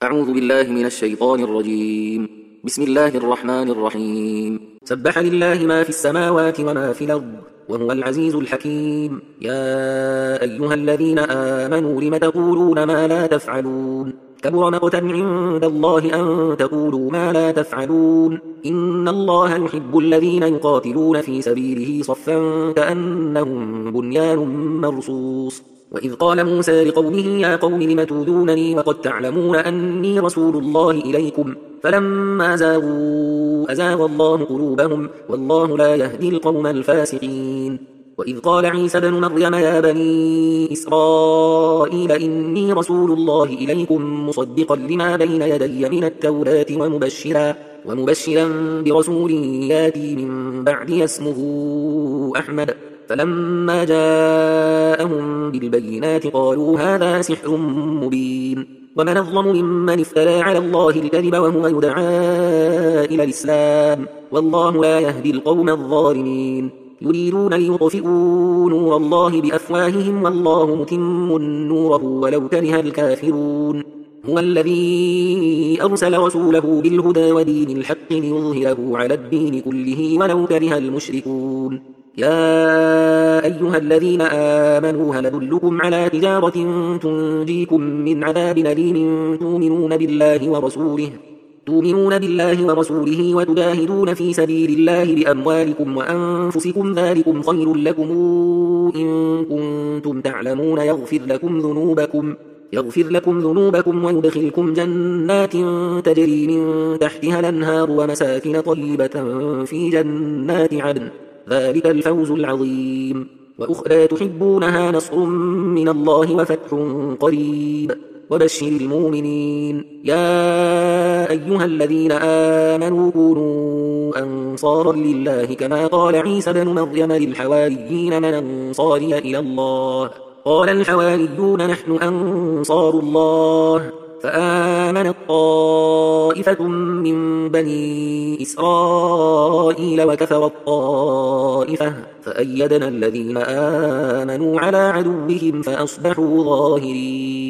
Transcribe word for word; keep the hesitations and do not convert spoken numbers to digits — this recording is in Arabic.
أعوذ بالله من الشيطان الرجيم. بسم الله الرحمن الرحيم. سبح لله ما في السماوات وما في الأرض وهو العزيز الحكيم. يا أيها الذين آمنوا لم تقولون ما لا تفعلون كبر مقتا عند الله أن تقولوا ما لا تفعلون. إن الله يحب الذين يقاتلون في سبيله صفا كأنهم بنيان مرصوص. وإذ قال موسى لقومه يا قوم لم تؤذونني وقد تعلمون أني رسول الله إليكم فلما زاغوا أزاغ الله قلوبهم والله لا يهدي القوم الفاسقين. وإذ قال عيسى بن مريم يا بني إسرائيل إني رسول الله إليكم مصدقا لما بين يدي من التوراة ومبشرا, ومبشرا برسول ياتي من بعدي اسمه أحمد. فلما جاءهم بالبينات قالوا هذا سحر مبين. ومن أظلم ممن افترى على الله الكذب وهو يدعى إلى الإسلام والله لا يهدي القوم الظالمين. يريدون ليطفئوا نور الله بأفواههم والله متم نوره ولو كره الكافرون. هو الذي أرسل رسوله بالهدى ودين الحق ليظهره على الدين كله ولو كره المشركون. يا أيها الذين آمنوا هل أدلكم على تجارة تنجيكم من عذاب أليم تؤمنون بالله ورسوله تؤمنون بالله ورسوله وتجاهدون في سبيل الله بأموالكم وأنفسكم ذلكم خير لكم إن كنتم تعلمون يغفر لكم ذنوبكم يغفر لكم ذنوبكم ويدخلكم جنات تجري من تحتها الأنهار ومساكن طيبة في جنات عدن ذلك الفوز العظيم. وأخرى تحبونها نصر من الله وفتح قريب وبشر المؤمنين. يا أيها الذين آمنوا كونوا أنصارا لله كما قال عيسى بن مريم للحواريين من أنصاري إلى الله قال الحواريون نحن أنصار الله. فآمنت طائفة من بني إسرائيل وكفرت طائفة فأيدنا الذين آمنوا على عدوهم فأصبحوا ظاهرين.